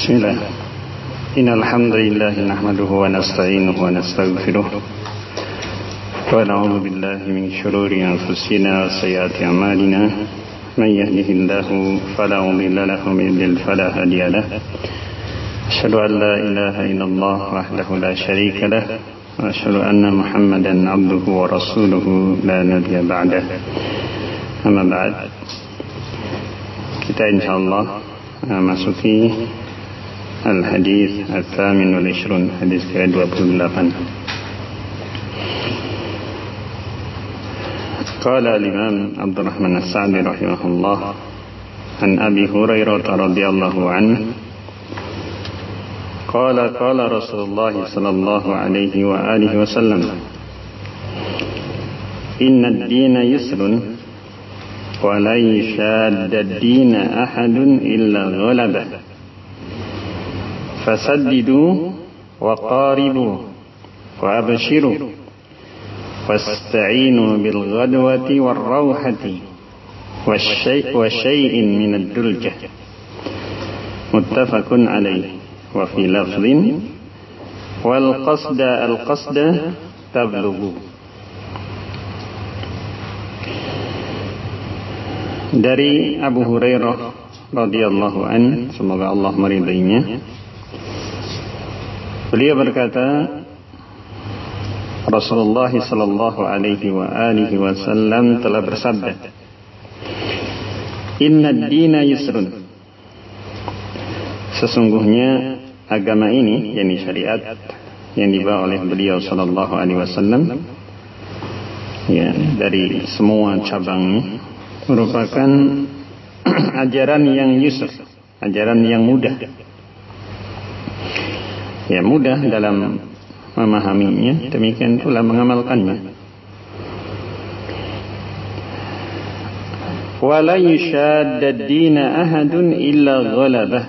Bismillah. Innal hamdalillah nahmaduhu wa nasta'inuhu wa nastaghfiruh. Wa na'udzu billahi min shururi anfusina wa sayyiati a'malina. Man yahdihillahu fala mudilla lahu wa man yudlil fala hadiya lahu. Asyhadu an la ilaha illallah wahdahu la syarika lahu wa asyhadu anna Muhammadan 'abduhu wa rasuluhu la nabiyya ba'dah. Amma ba'd. Kita insyaallah masuki Al-Hadis Al-Thamin wal-Ishrun, hadis ke-28. Qala al-Imam Abdurrahman As-Sa'di rahimahullah an Abi Hurairah radhiyallahu anhu qala Rasulullah sallallahu alaihi wa alihi wasallam inna ad-dina yusrun wa la yashadda ad-dina ahadun illa ghalabah fasaddidu wa qaribu wa abshiru wasta'inu bil ghadwati war rawhati wa syai'in min ad-duljah muttafaqun alayhi wa fi lafdhin wal qasda tablughu. Dari Abu Hurairah radhiyallahu an, semoga Allah meridainya, beliau berkata, Rasulullah sallallahu alaihi wa alihi wasallam telah bersabda, Inna ad-dina yusrun, sesungguhnya agama ini, yakni syariat yang dibawa oleh beliau sallallahu alaihi wasallam, ya, dari semua cabangnya, merupakan ajaran yang yusr, ajaran yang mudah. Ya, mudah dalam memahaminya, demikian pula mengamalkannya. Wa la yushadda ad-dina ahadun illa ghalabah.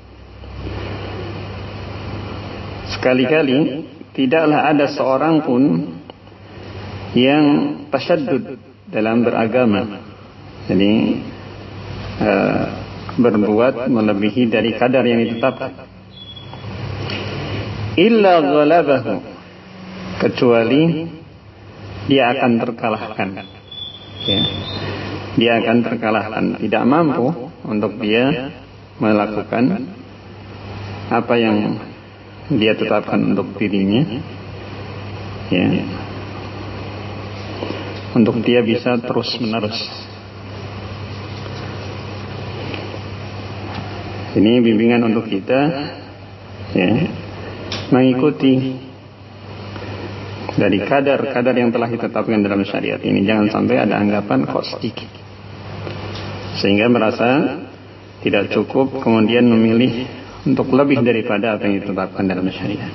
Sekali-kali tidaklah ada seorang pun yang tasyaddud dalam beragama, jadi berbuat melebihi dari kadar yang ditetapkan, illa ghalabahu, kecuali dia akan terkalahkan, ya. Dia akan terkalahkan, tidak mampu untuk dia melakukan apa yang dia tetapkan untuk dirinya, ya, untuk dia bisa terus menerus. Ini bimbingan untuk kita, ya, mengikuti dari kadar-kadar yang telah ditetapkan dalam syariat ini. Jangan sampai ada anggapan kok sedikit, sehingga merasa tidak cukup, kemudian memilih untuk lebih daripada apa yang ditetapkan dalam syariat.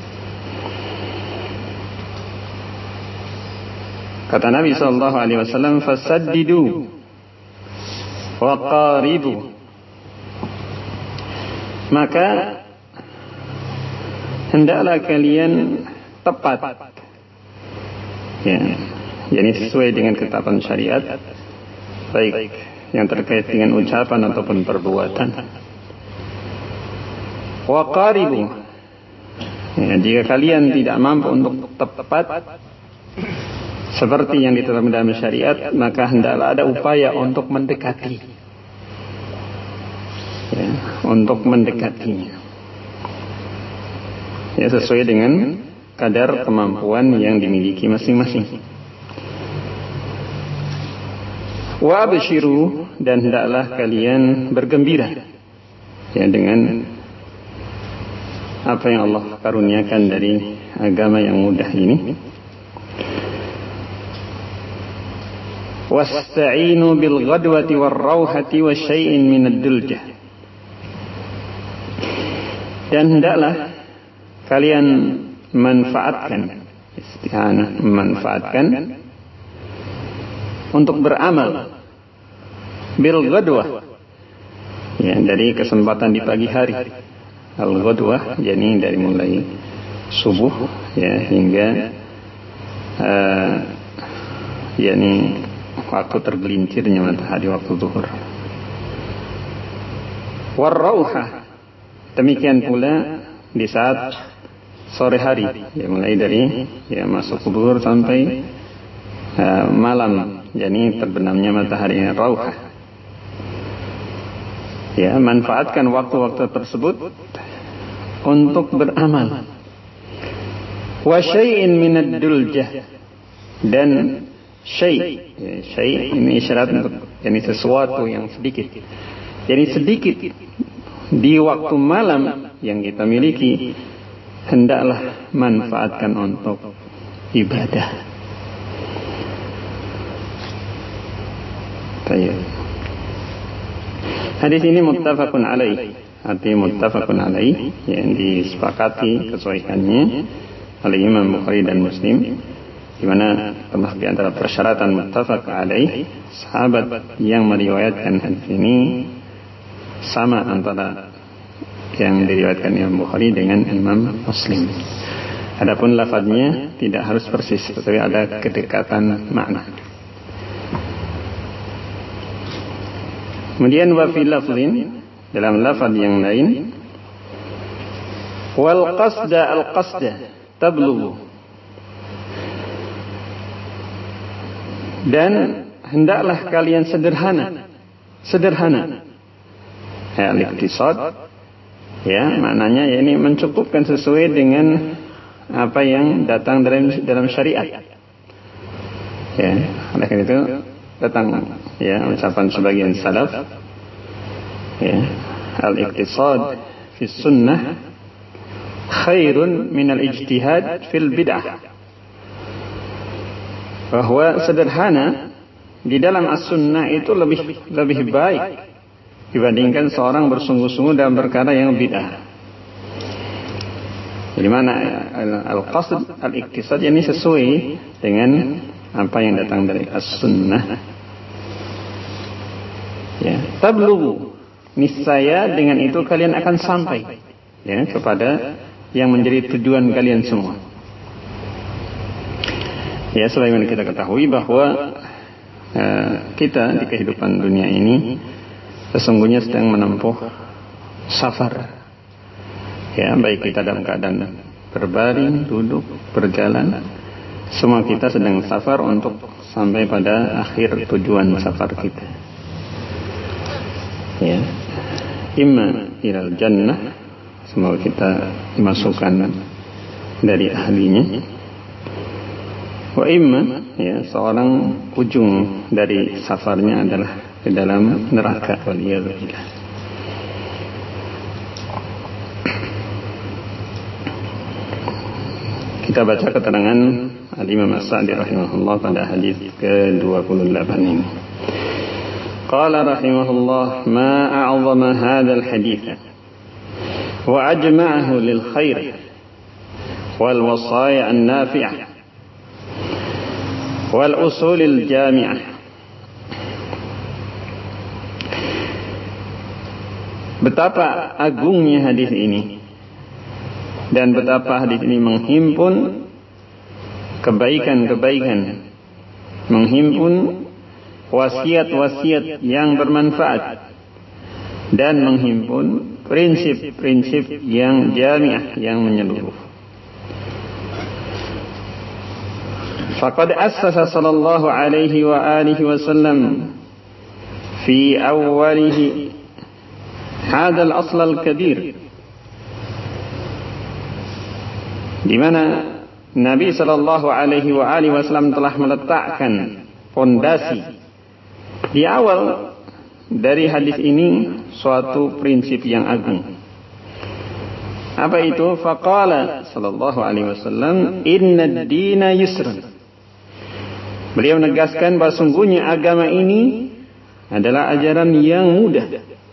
Kata Nabi SAW, fasaddidu wa qaribu, maka hendaklah kalian tepat, ya, yakni sesuai dengan ketetapan syariat, baik yang terkait dengan ucapan ataupun perbuatan. Wa qaribu, ya, jika kalian tidak mampu untuk tepat seperti yang ditetapkan dalam syariat, maka hendaklah ada upaya untuk mendekati, ya, untuk mendekatinya, ya, sesuai dengan kadar kemampuan yang dimiliki masing-masing. Wa abshiru, dan hendaklah kalian bergembira, ya, dengan apa yang Allah karuniakan dari agama yang mudah ini. Wasta'inu bil ghadwati war rawhati wa syai'in min ad-duljah, dan hendaklah kalian manfaatkan, isti'anah, memanfaatkan untuk beramal bil ghadwah, ya, dari kesempatan di pagi hari. Al ghadwah, yakni dari mulai subuh, ya, hingga yakni waktu tergelincirnya matahari, waktu zuhur. War rawhah, Demikian pula di saat sore hari, ya, mulai dari masuk zuhur sampai malam, yakni terbenamnya matahari rauhah. Ya, manfaatkan waktu-waktu tersebut untuk beramal. Wa syai'in minad duljah, dan syai' ini isyarat untuk sesuatu yang sedikit. Jadi sedikit di waktu malam yang kita miliki, hendaklah manfaatkan untuk ibadah. Baik. Hadis ini muttafaqun alaih, artinya muttafaqun alaih, yang disepakati kesahihannya oleh Imam Bukhari dan Muslim, di mana termasuk di antara persyaratan muttafaq alaih, sahabat yang meriwayatkan hadis ini sama antara yang diriwayatkan Imam Bukhari dengan Imam Muslim. Adapun lafadznya tidak harus persis, tetapi ada kedekatan makna. Kemudian wa fi lafzin, dalam lafaz yang lain, wal qasda al qasda tablughu, dan hendaklah kalian sederhana. Al-iqtisad, ya, maknanya ya ini mencukupkan sesuai dengan apa yang datang dalam syariat. Ya, oleh karena itu datang ya ucapan sebagian salaf, ya, al-iqtisad fi sunnah khairun min al-ijtihad fil bid'ah. Bahwa sederhana di dalam as-sunnah itu lebih baik dibandingkan seorang bersungguh-sungguh dalam perkara yang bid'ah. Jadi mana al-qasd, al-iqtisad ini sesuai dengan apa yang datang dari as-sunnah. Ya, tablughu, niscaya dengan itu kalian akan sampai, ya, kepada yang menjadi tujuan kalian semua. Ya, sebagaimana kita ketahui bahwa kita di kehidupan dunia ini sesungguhnya sedang menempuh safar. Ya, baik kita dalam keadaan berbaring, duduk, berjalan, semua kita sedang safar untuk sampai pada akhir tujuan safar kita. Ya, imma ilal jannah, semoga kita dimasukkan dari ahlinya. Wa imma, ya, seorang ujung dari safarnya adalah ke dalam neraka. Waliyadzubillah. Kita baca keterangan Al-Imam As-Sa'di rahimahullah pada hadis ke-28 ini. Qala rahimahullah, ma a'zama hadzal hadits wa ajma'ahu lil khair wal wasaya an-nafi'ah wal usulil jami'ah. Betapa agungnya hadis ini, dan betapa hadis ini menghimpun kebaikan-kebaikan, menghimpun wasiat-wasiat yang bermanfaat, dan menghimpun prinsip-prinsip yang jami'ah, yang menyeluruh. Faqad assasa sallallahu alaihi wa alihi wasallam fi awwalihi hadzal asl al-kabir, di mana Nabi sallallahu alaihi wa alihi wasallam telah meletakkan fondasi di awal dari hadis ini suatu prinsip yang agung. Apa itu? Faqala sallallahu alaihi wasallam, innad dina yusrun. Beliau menegaskan bahwa sungguhnya agama ini adalah ajaran yang mudah.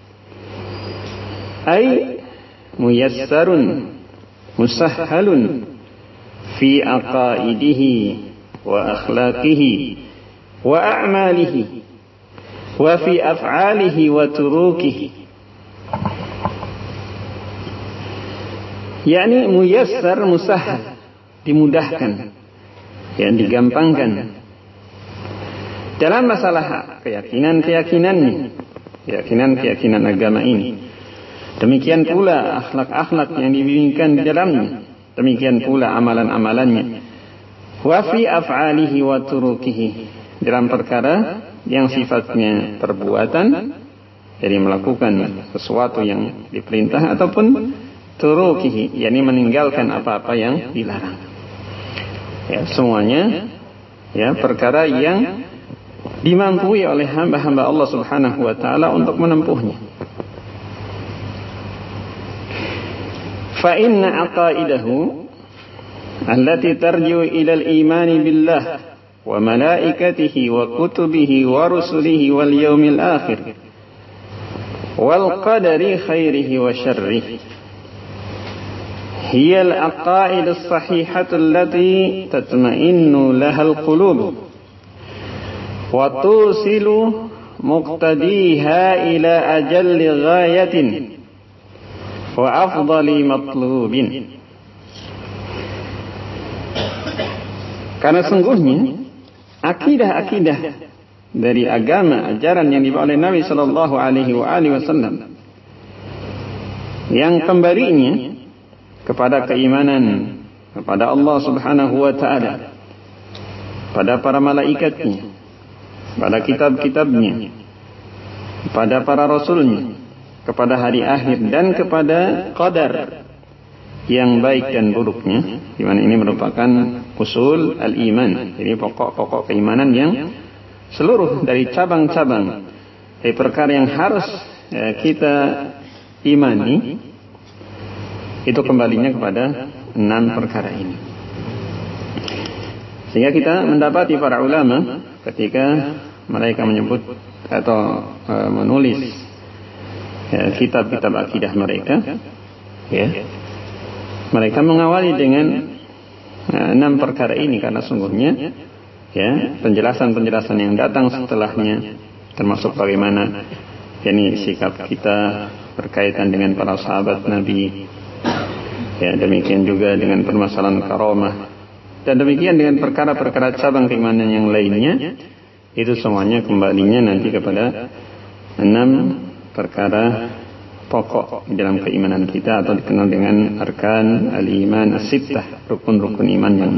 Ai muyassarun musahhalun fi aqaidihi wa akhlaqihi wa a'malihi wa fi af'alihi wa turukihi. yakni muyassar, musahhal, dimudahkan, yang digampangkan dalam masalah keyakinan-keyakinan agama ini. Demikian pula akhlak-akhlak yang dibimbingkan di dalamnya. Demikian pula amalan-amalannya. Wa fi af'alihi wa turukihi, dalam perkara yang sifatnya perbuatan, jadi melakukan sesuatu yang diperintah, ataupun turukihi, yakni meninggalkan apa-apa yang dilarang. Ya, semuanya ya perkara yang dimampui oleh hamba-hamba Allah Subhanahu wa taala untuk menempuhnya. Fa inna aqaidahu allati tarji'u ila al-iman billah wa malaikatihi wa kutubihi wa rusulihi wal yawmil akhir wal qadari khairihi wa syarrihi hiya al-aqaid as-sahihatu allati tatma'innu laha al-qulub wa tusilu muqtadiha ila ajalli ghayatin wa afdali matlubin. Karena sungguhnya akidah-akidah dari agama, ajaran yang dibawa oleh Nabi sallallahu alaihi wasallam yang kembalinya kepada keimanan kepada Allah Subhanahu wa taala, pada para malaikatnya, pada kitab-kitabnya, pada para rasulnya, kepada hari akhir, dan kepada qadar yang baik dan buruknya, di mana ini merupakan usul al-iman, jadi pokok-pokok keimanan yang seluruh dari cabang-cabang dari perkara yang harus kita imani, itu kembalinya kepada 6 perkara ini. Sehingga kita mendapati para ulama ketika mereka menyebut atau menulis kitab-kitab akidah mereka, ya, mereka mengawali dengan 6 perkara ini, karena sungguhnya ya penjelasan-penjelasan yang datang setelahnya, termasuk bagaimana yakni sikap kita berkaitan dengan para sahabat Nabi, ya, demikian juga dengan permasalahan karamah, dan demikian dengan perkara-perkara cabang keimanan yang lainnya, itu semuanya kembalinya nanti kepada 6 perkara pokok dalam keimanan kita, atau dikenal dengan arkan al-iman as-sittah, rukun-rukun iman yang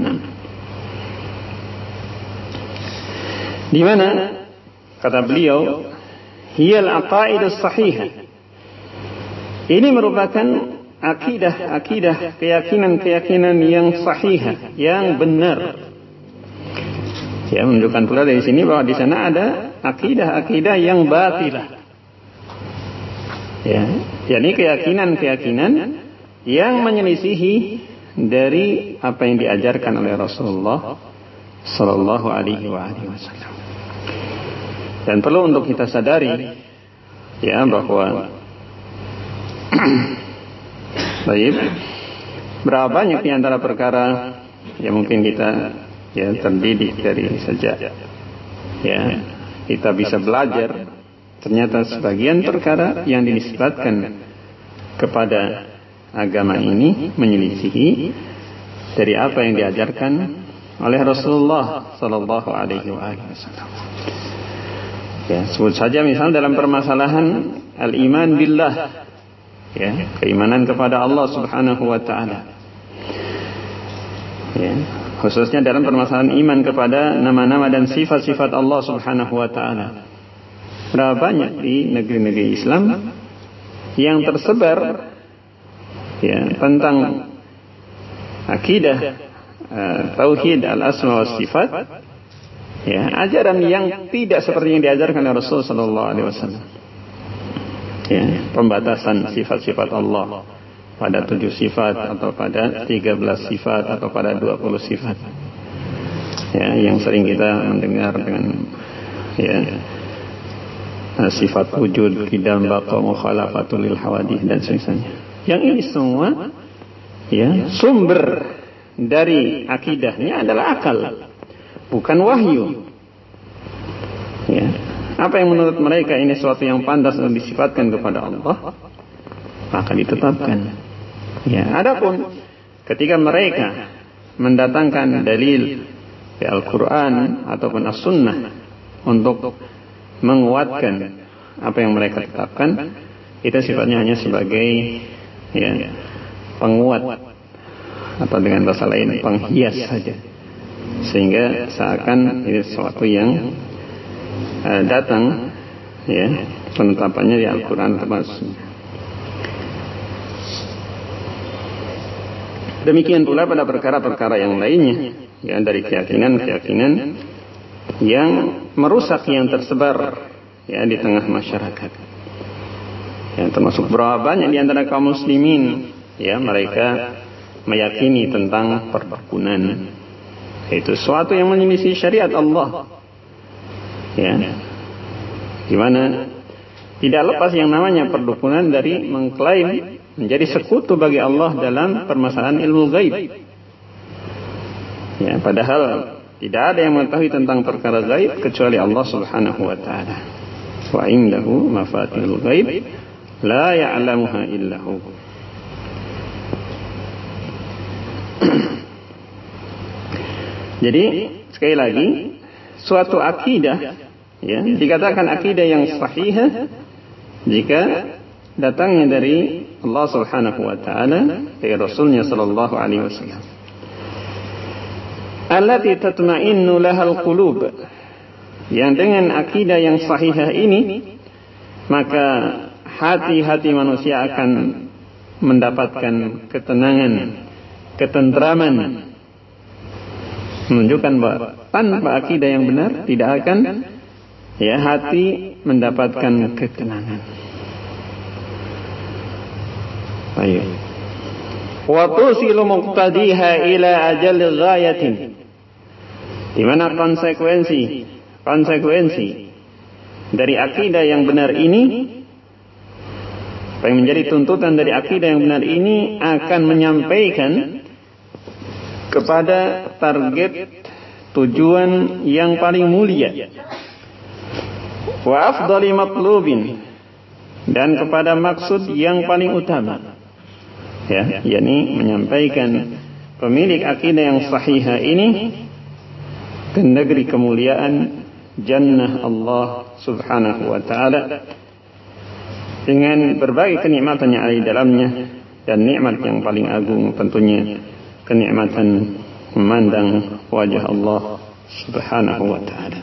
6. Di mana kata beliau, hiyal aqaidus sahihah, ini merupakan akidah-akidah, keyakinan-keyakinan yang sahihah, yang benar. Ya, menunjukkan pula dari sini bahwa di sana ada akidah-akidah yang batilah. Ya, yakni keyakinan-keyakinan yang menyelisihi dari apa yang diajarkan oleh Rasulullah sallallahu alaihi wasallam. Dan perlu untuk kita sadari ya bahwa baik, berapa banyak di antara perkara yang mungkin kita ya terdidik dari sejak ya kita bisa belajar, ternyata sebagian perkara yang dinisbatkan kepada agama ini menyelisihi dari apa yang diajarkan oleh Rasulullah sallallahu alaihi wasallam. Ya, sebut saja misal dalam permasalahan al-iman billah, ya, keimanan kepada Allah Subhanahu wa taala. Ya, khususnya dalam permasalahan iman kepada nama-nama dan sifat-sifat Allah Subhanahu wa taala. Berapa banyak di negeri-negeri Islam yang tersebar ya tentang akidah tauhid al-asma wa sifat, ya, ajaran yang tidak seperti yang diajarkan oleh Rasul sallallahu alaihi wasallam. Ya, pembatasan sifat-sifat Allah pada 7 sifat, atau pada 13 sifat, atau pada 20 sifat. Ya, yang sering kita mendengar dengan ya sifat wujud, qidam, baqa, mukhalafatul lil hawadith dan semisalnya. Yang ini semua ya sumber dari akidahnya adalah akal, bukan wahyu. Ya, apa yang menurut mereka ini sesuatu yang pantas untuk disifatkan kepada Allah, maka ditetapkan. Ya, adapun ketika mereka mendatangkan dalil di Al-Quran ataupun As-Sunnah untuk menguatkan apa yang mereka tetapkan, Itu sifatnya hanya sebagai penguat atau dengan bahasa lain penghias saja, sehingga seakan ini sesuatu yang datang penetapannya di Al-Quran atau Sunnah. Demikian pula pada perkara-perkara yang lainnya, dari keyakinan-keyakinan yang merusak yang tersebar di tengah masyarakat. Termasuk berapa banyak di antara kaum muslimin mereka meyakini tentang perdukunan. Itu sesuatu yang menyelisih syariat Allah. Di mana tidak lepas yang namanya perdukunan dari mengklaim menjadi sekutu bagi Allah dalam permasalahan ilmu gaib. Padahal tidak ada yang mengetahui tentang perkara gaib kecuali Allah Subhanahu wa taala. Wa indahu mafatihul gaib la ya'lamuha illa hu. Jadi sekali lagi, suatu akidah dikatakan akidah yang sahihah jika datangnya dari Allah Subhanahu wa taala, dari Rasulnya sallallahu alaihi wasallam. Allati tatma'innu lahal qulub. Yang dengan akidah yang sahihah ini, maka hati-hati manusia akan mendapatkan ketenangan, ketentraman. Menunjukkan bahwa tanpa akidah yang benar tidak akan hati mendapatkan ketenangan. Baik. Wa tusilu muqtadiha ila ajal ghayatin. Di mana konsekuensi dari akidah yang benar ini, apa yang menjadi tuntutan dari akidah yang benar ini akan menyampaikan kepada target tujuan yang paling mulia, wa afdali matlubin, dan kepada maksud yang paling utama, yakni menyampaikan pemilik akidah yang sahihah ini ke negeri kemuliaan jannah Allah Subhanahu wa taala dengan berbagai kenikmatan yang ada di dalamnya, dan nikmat yang paling agung tentunya kenikmatan memandang wajah Allah Subhanahu wa taala.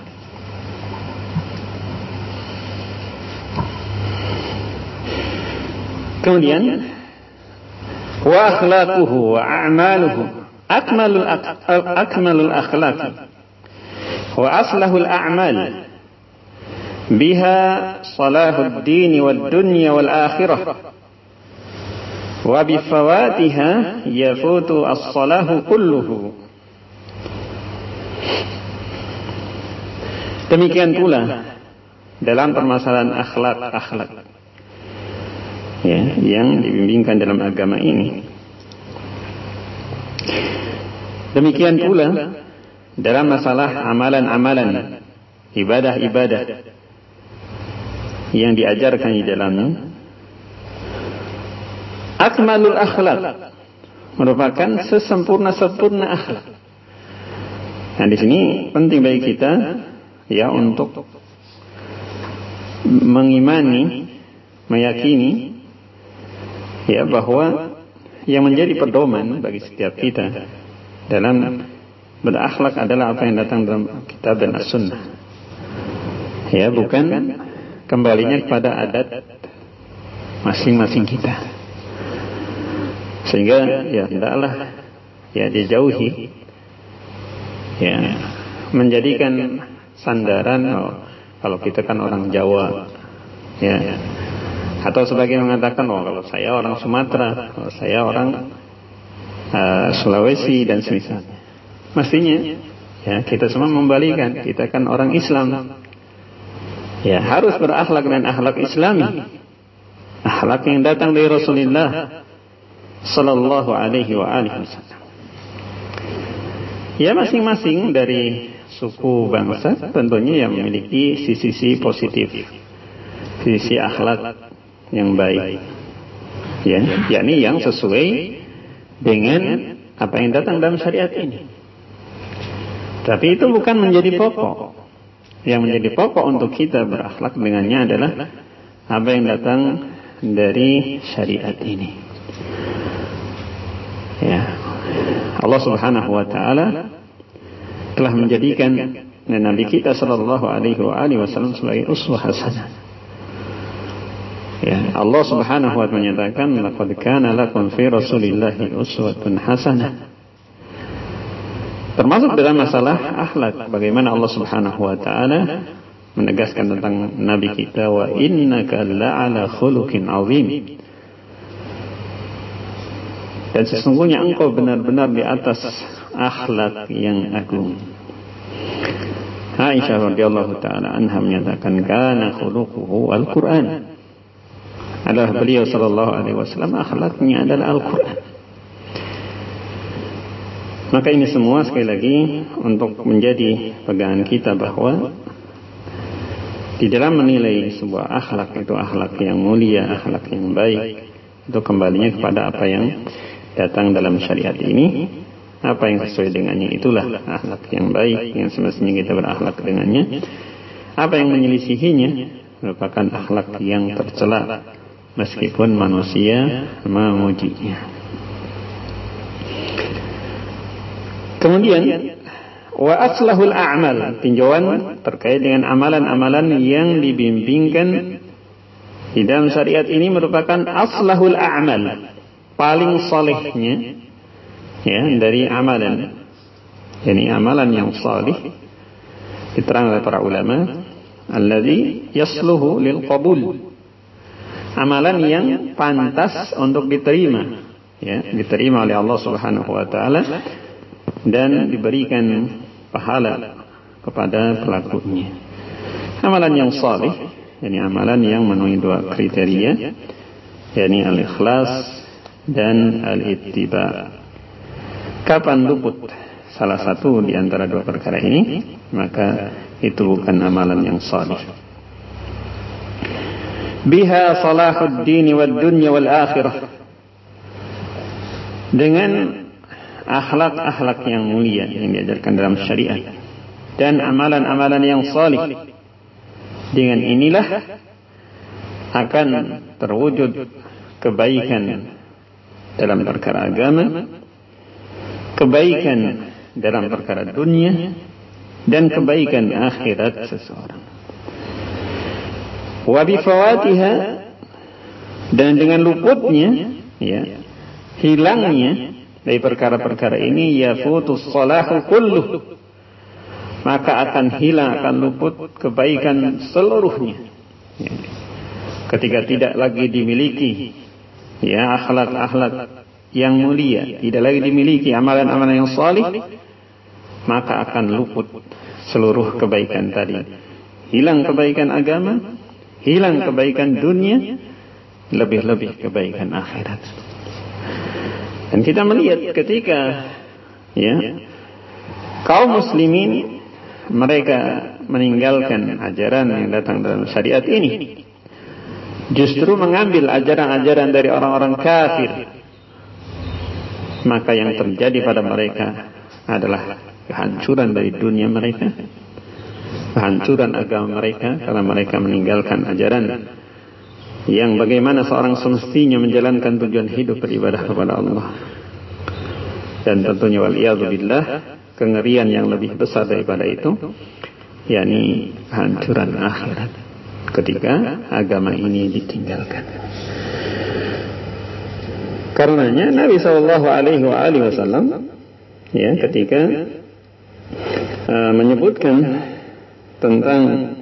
Kemudian wa akhlaquhu wa a'maluhu akmalul akhlaq wa aslahul a'mal biha salahud din wad dunya wal akhirah wa bifawatiha yafutu as-salahu kulluhu. Demikian pula dalam permasalahan akhlak yang dibimbingkan dalam agama ini. Demikian pula dalam masalah amalan-amalan, ibadah-ibadah yang diajarkan di dalamnya. Akmalul akhlak merupakan sesempurna-sempurna akhlak. Nah, di sini penting bagi kita untuk mengimani, meyakini bahwa yang menjadi pedoman bagi setiap kita dalam berakhlak adalah apa yang datang dalam kitab dan as-sunnah. Bukan kembalinya kepada adat masing-masing kita. Sehingga hendaklah dijauhi menjadikan sandaran kalau kita kan orang Jawa atau sebagian mengatakan kalau saya orang Sumatera, kalau saya orang Sulawesi dan semisalnya. Mestinya kita semua membalikan, kita kan orang Islam, harus berakhlak dengan akhlak Islami, akhlak yang datang dari Rasulullah sallallahu alaihi wa alihi wasallam. Masing-masing dari suku bangsa tentunya yang memiliki sisi-sisi positif, sisi akhlak yang baik, yakni yang sesuai dengan apa yang datang dalam syariat ini. Tapi itu bukan menjadi pokok. Yang menjadi pokok untuk kita berakhlak dengannya adalah apa yang datang dari syariat ini. Ya, Allah Subhanahu wa taala telah menjadikan Nabi kita sallallahu alaihi wasallam sebagai uswah hasanah. Ya, Allah Subhanahu wa taala menyatakan laqad kana lakum fi Rasulillahi uswatun hasanah. Termasuk dalam masalah akhlak, bagaimana Allah Subhanahu wa taala menegaskan tentang nabi kita, wa innaka la'ala khuluqin 'azim. Dan sesungguhnya engkau benar-benar di atas akhlak yang agung. Aisyah radhiyallahu taala anha menyatakan kana khuluquhu al-Qur'an. Adalah beliau sallallahu alaihi wasallam akhlaknya adalah Al-Qur'an. Maka ini semua sekali lagi untuk menjadi pegangan kita bahwa di dalam menilai sebuah akhlak itu akhlak yang mulia, akhlak yang baik, itu kembalinya kepada apa yang datang dalam syariat ini, apa yang sesuai dengannya itulah akhlak yang baik yang semestinya kita berakhlak dengannya. Apa yang menyelisihinya merupakan akhlak yang tercela meskipun manusia memujinya. Kemudian wa aslahul a'mal, tinjauan terkait dengan amalan-amalan yang dibimbingkan di dalam syariat ini merupakan aslahul a'mal, paling salehnya ya dari amalan. Yani amalan yang salih diterang oleh para ulama, alladzi yasluhu lil qabul, amalan yang pantas untuk diterima, ya, diterima oleh Allah Subhanahu wa taala dan diberikan pahala kepada pelakunya. Amalan yang salih, yani amalan yang memenuhi dua kriteria, yani al-ikhlas dan al-ittiba. Kapan luput salah satu di antara dua perkara ini, maka itu bukan amalan yang salih. Biha salahud dini wad dunya wal akhirah, dengan akhlak-akhlak yang mulia yang diajarkan dalam syariat dan amalan-amalan yang salih, dengan inilah akan terwujud kebaikan dalam perkara agama, kebaikan dalam perkara dunia, dan kebaikan akhirat seseorang. Wa bifawatiha, dan dengan luputnya, ya, hilangnya dari perkara-perkara ini, yafutus salahu kulluh, maka akan hilang, akan luput kebaikan seluruhnya. Ya. Ketika tidak lagi dimiliki, ya, akhlak-akhlak yang mulia, tidak lagi dimiliki amalan-amalan yang salih, maka akan luput seluruh kebaikan tadi. Hilang kebaikan agama, hilang kebaikan dunia, lebih-lebih kebaikan akhirat. Dan kita melihat ketika, ya, kaum muslimin mereka meninggalkan ajaran yang datang dalam syariat ini, justru mengambil ajaran-ajaran dari orang-orang kafir, maka yang terjadi pada mereka adalah kehancuran dari dunia mereka, kehancuran agama mereka, karena mereka meninggalkan ajaran yang bagaimana seorang semestinya menjalankan tujuan hidup beribadah kepada Allah. Dan tentunya waliyadzubillah, kengerian yang lebih besar daripada itu, yakni kehancuran akhirat ketika agama ini ditinggalkan. Karenanya Nabi SAW, ya, ketika menyebutkan tentang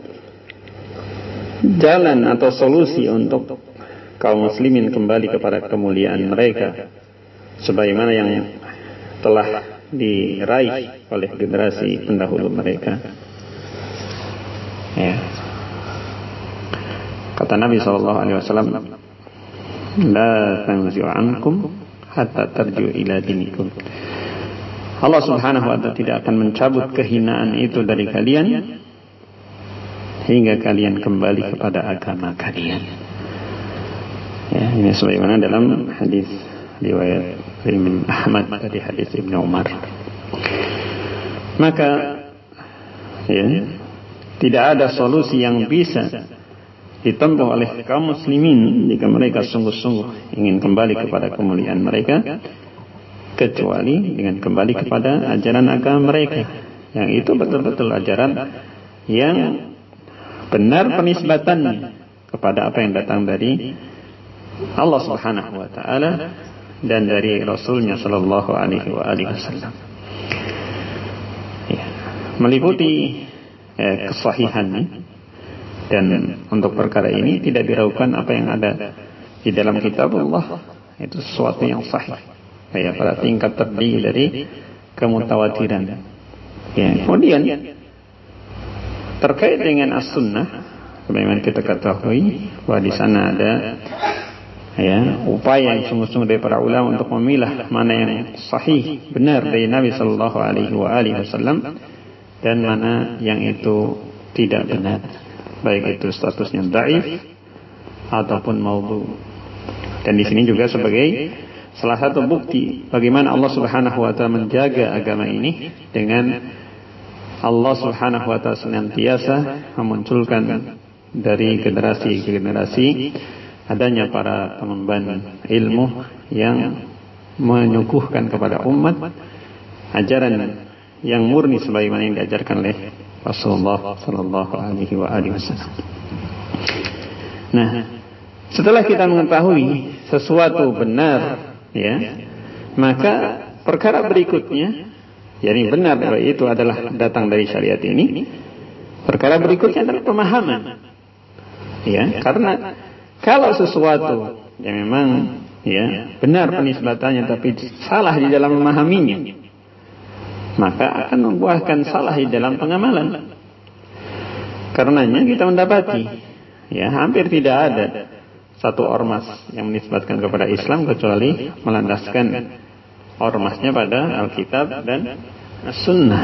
jalan atau solusi untuk kaum muslimin kembali kepada kemuliaan mereka, sebagaimana yang telah diraih oleh generasi pendahulu mereka, ya. Kata Nabi SAW, la tanzi'u ankum hatta tarji'u ila dinikum. Allah Subhanahu wa ta'ala tidak akan mencabut kehinaan itu dari kalian hingga kalian kembali kepada agama kalian. Ya, ini sebagaimana dalam hadis riwayat Imam Ahmad dari hadis Ibnu Umar. Maka, ya, tidak ada solusi yang bisa ditempuh oleh kaum muslimin jika mereka sungguh-sungguh ingin kembali kepada kemuliaan mereka, kecuali dengan kembali kepada ajaran agama mereka, yang itu betul-betul ajaran yang benar penisbatannya kepada apa yang datang dari Allah Subhanahu wa taala dan dari Rasulnya sallallahu alaihi wasallam. Ya, meliputi kesahihannya, dan untuk perkara ini tidak diragukan apa yang ada di dalam kitab Allah itu sesuatu yang sahih. Ya, pada tingkat tertinggi dari kemutawatiran. Ya, kemudian terkait dengan as-sunnah, sebagaimana kita ketahui bahwa di sana ada upaya yang sungguh-sungguh dari para ulama untuk memilah mana yang sahih, benar dari Nabi sallallahu alaihi wasallam dan mana yang itu tidak benar, baik itu statusnya dhaif ataupun maudhu. Dan di sini juga sebagai salah satu bukti bagaimana Allah Subhanahu wa taala menjaga agama ini, dengan Allah Subhanahu wa taala senantiasa memunculkan dari generasi ke generasi adanya para pengemban ilmu yang menyuguhkan kepada umat ajaran yang murni sebagaimana yang diajarkan oleh Rasulullah sallallahu alaihi wasallam. Nah, setelah kita mengetahui sesuatu benar, maka perkara berikutnya, yakni benar bahwa itu adalah datang dari syariat ini, perkara berikutnya adalah pemahaman. Karena kalau sesuatu yang memang benar penisbatannya tapi salah di dalam memahaminya, maka akan membuahkan salah di dalam pengamalan. Karenanya kita mendapati hampir tidak ada satu ormas yang menisbatkan kepada Islam kecuali melandaskan ormasnya pada Alkitab dan As-Sunnah.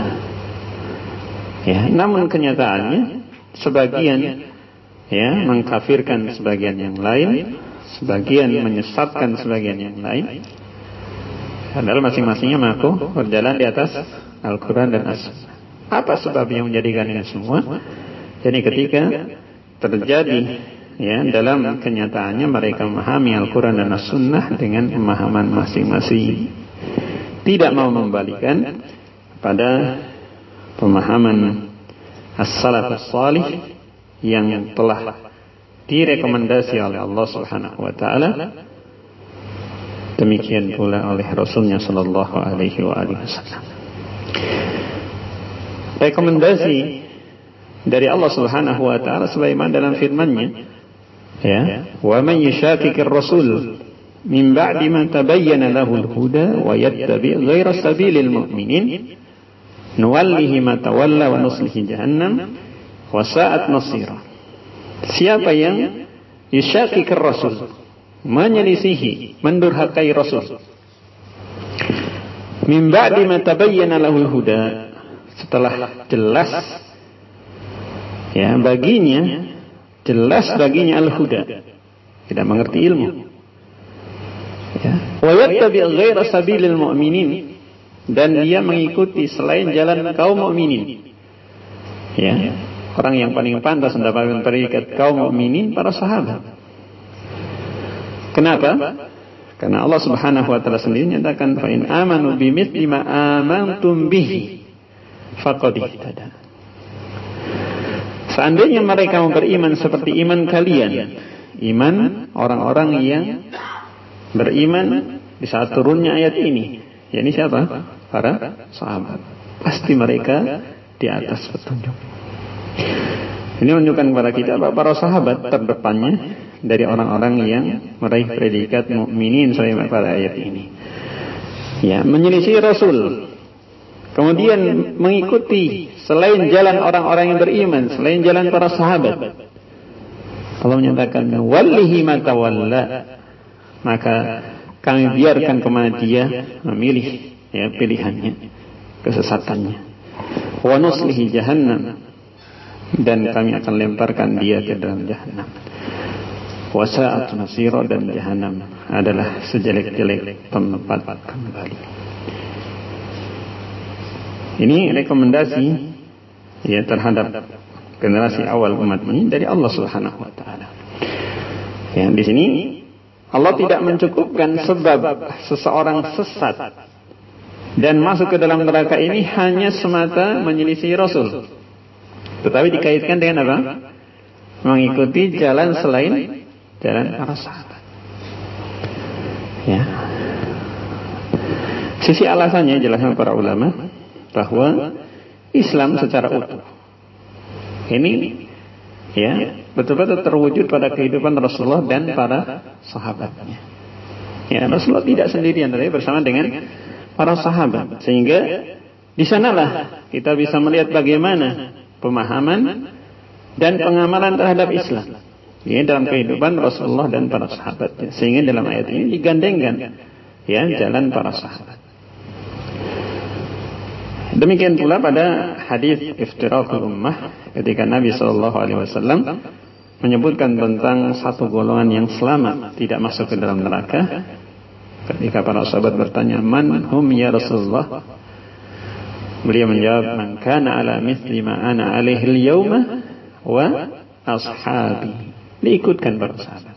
Namun kenyataannya sebagian mengkafirkan sebagian yang lain, sebagian menyesatkan sebagian yang lain, padahal masing-masingnya mengaku berjalan di atas Al-Quran dan As-Sunnah. Apa sebabnya menjadikan ini semua? Jadi ketika terjadi dalam kenyataannya mereka memahami Al-Quran dan As-Sunnah dengan pemahaman masing-masing, tidak mau membalikan pada pemahaman as-salaf as-salih yang telah direkomendasi oleh Allah Subhanahu wa taala, demikian pula oleh Rasulnya sallallahu alaihi wasallam. Rekomendasi dari Allah Subhanahu wa taala sebagaimana dalam firman-Nya, wa man yushaqiqir rasul min ba'di ma tabayyana lahul huda wa yattabi' ghayra sabilil mu'minin nuwallihi ma tawalla wa nuslihi jahannam wasa'at nasira. Siapa yang yushaqiqir rasul, menyelisihi, mendurhakai Rasul, min ba'di ma tabayyana lahul huda, setelah jelas baginya, jelas baginya al-huda, tidak mengerti ilmu, wa yattabi' ghaira sabilil mu'minin, dan dia mengikuti selain jalan kaum mukminin. Orang yang paling pantas mendapatkan predikat kaum mukminin para sahabat. Kenapa? Karena Allah Subhanahu wa taala sendiri menyatakan, fa in amanu bimithli ma amantum bihi faqad ihtada. Seandainya mereka beriman seperti iman kalian, iman orang-orang yang beriman di saat turunnya ayat ini, yakni siapa? Para sahabat. Pasti mereka di atas petunjuk. Ini menunjukkan kepada kita bahwa para sahabat terdepannya dari orang-orang yang meraih predikat mukminin sebagaimana pada ayat ini. Menyelisih Rasul, kemudian mengikuti selain jalan orang-orang yang beriman, selain jalan para sahabat. Allah menyatakan, wallihi ma tawalla, maka kami biarkan kemana dia memilih pilihannya, kesesatannya. Wa nuslihi jahannam, dan kami akan lemparkan dia ke dalam jahannam. Wasa'at nasira, dan jahannam adalah sejelek-jelek tempat kembali. Ini rekomendasi terhadap generasi awal umat ini dari Allah Subhanahu wa taala. Ya, di sini Allah tidak mencukupkan sebab seseorang sesat dan masuk ke dalam neraka ini hanya semata menyelisih Rasul, tetapi dikaitkan dengan apa? Mengikuti jalan selain jalan para sahabat. Ya. Sisi alasannya jelaskan para ulama bahwa Islam secara utuh ini ya betul-betul terwujud pada kehidupan Rasulullah dan para sahabatnya. Ya, Rasulullah tidak sendirian, tapi bersama dengan para sahabat, sehingga di sanalah kita bisa melihat bagaimana pemahaman dan pengamalan terhadap Islam ya dalam kehidupan Rasulullah dan para sahabatnya, sehingga dalam ayat ini digandengkan ya jalan para sahabat. Demikian pula pada hadis iftiraqul ummah ketika Nabi SAW menyebutkan tentang satu golongan yang selamat tidak masuk ke dalam neraka. Ketika para sahabat bertanya, "Man hum ya Rasulullah?" Beliau menjawab, "Man kana ala mithli ma ana alaihi al-yawma wa ashabi." Diikutkan para sahabat.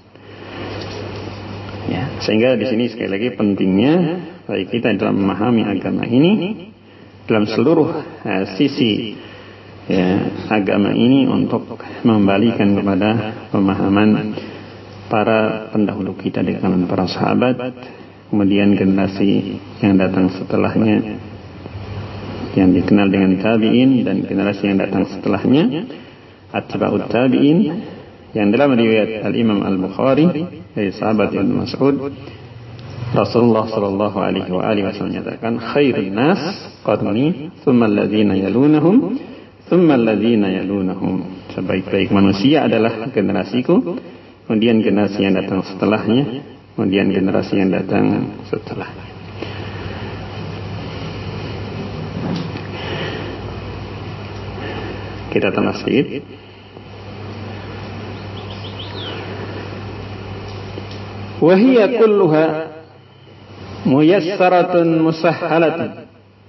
Ya, sehingga di sini sekali lagi pentingnya bagi kita dalam memahami agama ini dalam seluruh sisi ya, agama ini untuk membalikan kepada pemahaman para pendahulu kita di kalangan para sahabat, kemudian generasi yang datang setelahnya yang dikenal dengan tabi'in, dan generasi yang datang setelahnya atba'ut tabi'in, yang dalam riwayat Al-Imam Al-Bukhari dari sahabat Ibn Mas'ud, Rasulullah sallallahu alaihi wasallam menyatakan, khairun nas qarni, thumma alladhina yalunahum, thumma alladhina yalunahum. Sebaik-baik manusia adalah generasiku, kemudian generasi yang datang setelahnya, kemudian generasi yang datang setelahnya. Kita tambah sedikit. Wa hiya kulluha muyassaratun musahhalatun,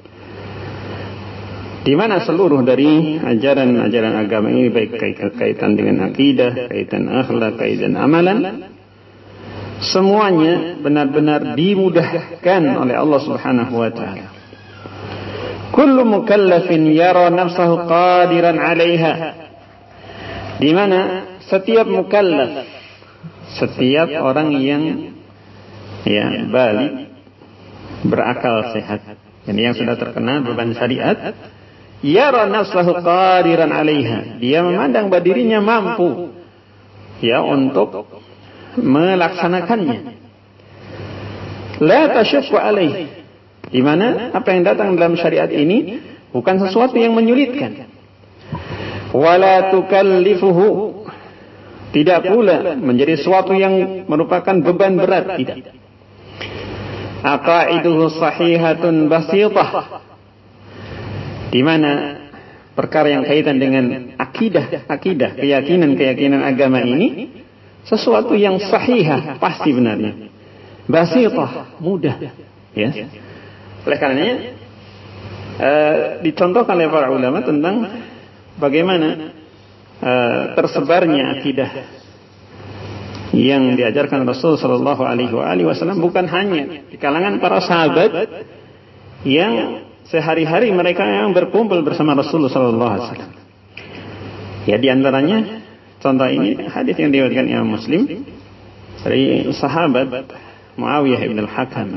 di mana seluruh dari ajaran-ajaran agama ini, baik kaitan dengan akidah, kaitan akhlak, kaitan amalan, semuanya benar-benar dimudahkan oleh Allah Subhanahu wa taala. Kullu mukallafin yara nafsahu qadiran 'alaiha, di mana setiap mukallaf, setiap orang yang ya balik, berakal sehat, yang sudah terkena beban syariat, yara nafsahu qadiran 'alaiha, dia memandang bahwa dirinya mampu ya untuk melaksanakannya. La tashaqqa alaihi, di mana apa yang datang dalam syariat ini bukan sesuatu yang menyulitkan. Wala tukallifuhu, tidak pula menjadi sesuatu yang merupakan beban berat, tidak. Aqaiduhu sahihatun basitah, di mana perkara yang kaitan dengan akidah, keyakinan agama ini sesuatu yang sahihah, pasti benarnya. Basitah, mudah, ya. Oleh karenanya dicontohkan oleh para ulama tentang bagaimana tersebarnya akidah yang diajarkan Rasul sallallahu alaihi wasallam bukan hanya di kalangan para sahabat yang sehari-hari mereka yang berkumpul bersama Rasulullah sallallahu alaihi wasallam. Ya, di antaranya contoh ini hadis yang diriwayatkan Imam Muslim dari sahabat Muawiyah bin Al-Hakam.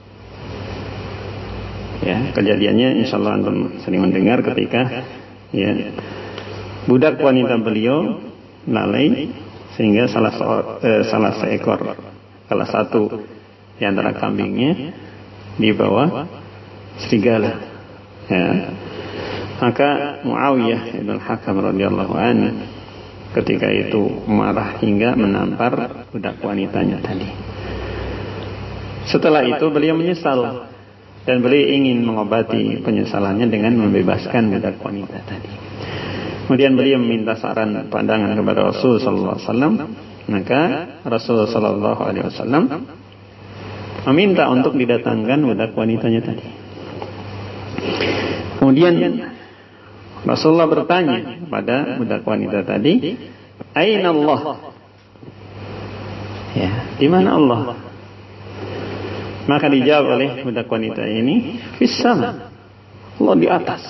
Ya, kejadiannya insyaallah antum sering mendengar ketika ya budak wanita beliau lalai, sehingga salah satu di antara kambingnya dibawa serigala. Ya. Maka Muawiyah bin Al-Hakam radhiyallahu anhu ketika itu marah hingga menampar budak wanitanya tadi. Setelah itu beliau menyesal dan beliau ingin mengobati penyesalannya dengan membebaskan budak wanita tadi. Kemudian beliau meminta saran pandangan kepada Rasul sallallahu alaihi wasallam. Maka Rasul sallallahu alaihi wasallam meminta untuk didatangkan budak wanitanya tadi. Kemudian Rasulullah bertanya pada budak wanita tadi, "Aina Allah?" Ya, di mana Allah? Maka dijawab oleh budak wanita ini, "Fis sama." Allah di atas.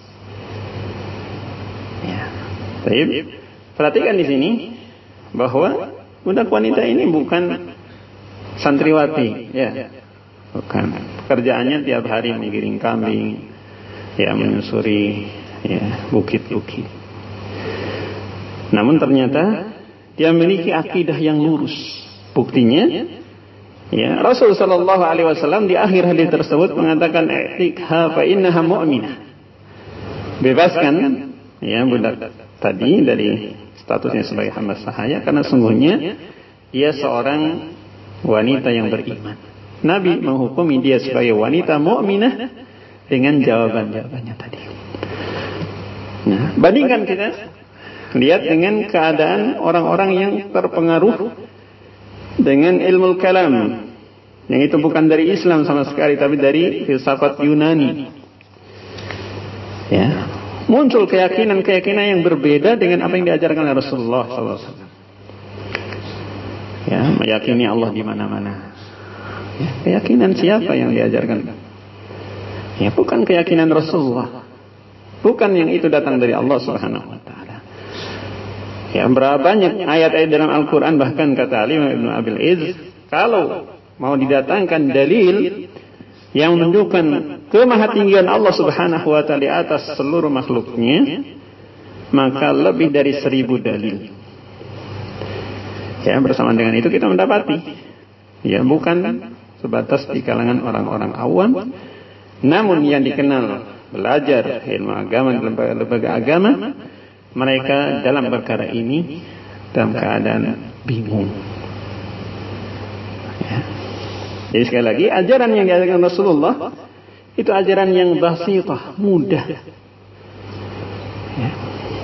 Ya. Baik. Perhatikan di sini bahwa budak wanita ini bukan santriwati, ya. Bukan. Pekerjaannya tiap hari menggiring kambing, ya, menyusuri, ya, bukit-bukit. Namun ternyata dia memiliki akidah yang lurus. Buktinya, ya, Rasul sallallahu alaihi wasallam di akhir hadis tersebut mengatakan, "I'tikha fa innaha mu'minah." Bebaskan, ya, budak tadi dari statusnya sebagai hamba sahaya karena sungguhnya dia seorang wanita yang beriman. Nabi menghukumi dia sebagai wanita mukminah dengan jawaban-jawabannya tadi. Nah, bandingkan kita lihat dengan keadaan orang-orang yang terpengaruh dengan ilmu kalam, yang itu bukan dari Islam sama sekali, tapi dari filsafat Yunani. Ya, muncul keyakinan-keyakinan yang berbeda dengan apa yang diajarkan oleh Rasulullah SAW. Ya, meyakini Allah di mana-mana. Ya, keyakinan siapa yang diajarkan? Ya, bukan keyakinan Rasulullah. Bukan yang itu datang dari Allah Subhanahu wa taala. Ya, berapa banyak ayat-ayat dalam Al-Qur'an, bahkan kata Ali bin Abil Izz, kalau mau didatangkan dalil yang menunjukkan kemahatinggian Allah Subhanahu wa taala di atas seluruh makhluknya, maka lebih dari 1000 dalil. Ya, bersamaan dengan itu kita mendapati, ya, bukan sebatas di kalangan orang-orang awam, namun yang dikenal belajar ilmu agama di lembaga agama, mereka dalam perkara ini dalam keadaan bingung. Ya. Jadi sekali lagi, ajaran yang diajarkan Rasulullah itu ajaran yang basitah, mudah. Ya.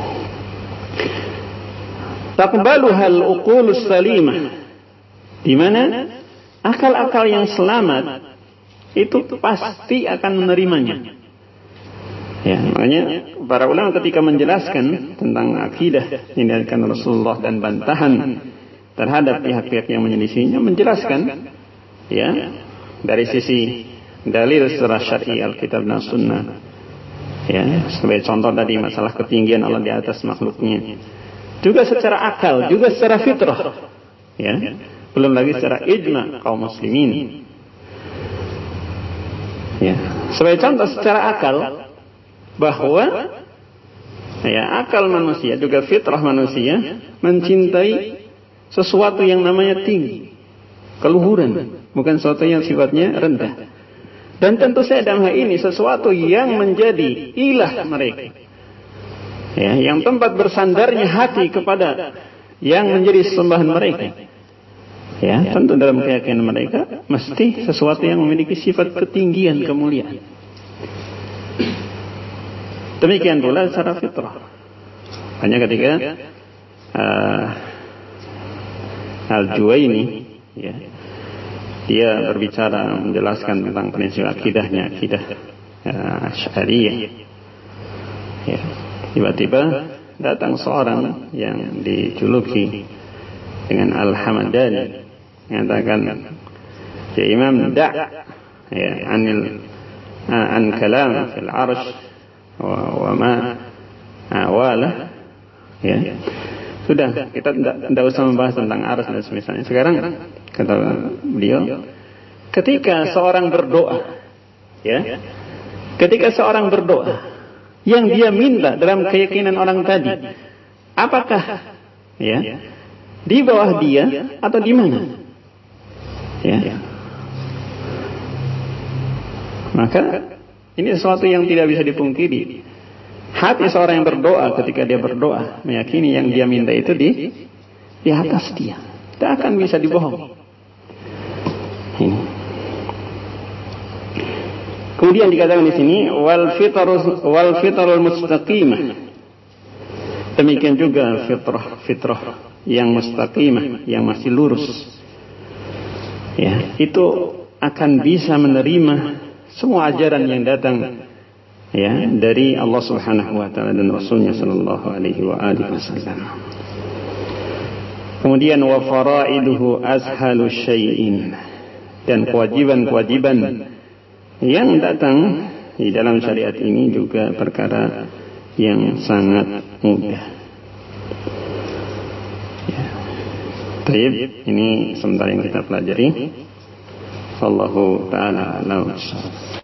Taqbaluhal uqulus salimah, di mana akal-akal yang selamat itu pasti akan menerimanya. Ya, makanya para ulama ketika menjelaskan tentang akidah yang diajarkan Rasulullah dan bantahan terhadap pihak-pihak yang menyelisihinya, menjelaskan, ya, dari sisi dalil secara syar'i Alkitab dan Sunnah. Ya, sebagai contoh tadi masalah ketinggian Allah di atas makhluknya. Juga secara akal, juga secara fitrah. Ya. Belum lagi secara ijma kaum muslimin. Ya. Sebagai contoh secara akal, bahwa, ya, akal manusia juga fitrah manusia mencintai sesuatu yang namanya tinggi, keluhuran, bukan sesuatu yang sifatnya rendah. Dan tentu saja dalam hal ini sesuatu yang menjadi ilah mereka, ya, yang tempat bersandarnya hati kepada yang menjadi sembahan mereka. Ya, tentu dalam keyakinan mereka mesti sesuatu yang memiliki sifat ketinggian, kemuliaan. Demikian pula secara fitrah. Hanya ketika Al-Juwaini, ya, dia berbicara menjelaskan tentang prinsip akidahnya, akidah Asy'ariyah. Ya, tiba-tiba datang seorang yang dijuluki dengan Al-Hamadani, mengatakan, "Ya Imam, ya, an kalam fil arsh wa ma wala." Ya, sudah, kita tidak usah membahas tentang arsy dan semisalnya. Sekarang kata beliau, ketika seorang berdoa, ya, ketika seorang berdoa yang dia minta dalam keyakinan orang tadi, apakah, ya, di bawah dia atau di mana? Ya. Maka ini sesuatu yang tidak bisa dipungkiri. Hati seorang yang berdoa, ketika dia berdoa meyakini yang dia minta itu di atas dia, tidak akan bisa dibohong. Ini. Kemudian dikatakan di sini wal fitrul mustaqimah. Demikian juga fitrah yang mustaqimah, yang masih lurus. Ya, itu akan bisa menerima semua ajaran yang datang ya, dari Allah Subhanahu wa taala dan Rasulnya sallallahu alaihi wasallam. Kemudian wa faraiduhu azhalu syai'in, dan kewajiban-kewajiban yang datang di dalam syariat ini juga perkara yang sangat mudah. Ya. Baik, ini sementara yang kita pelajari. Wallahu ta'ala a'lam.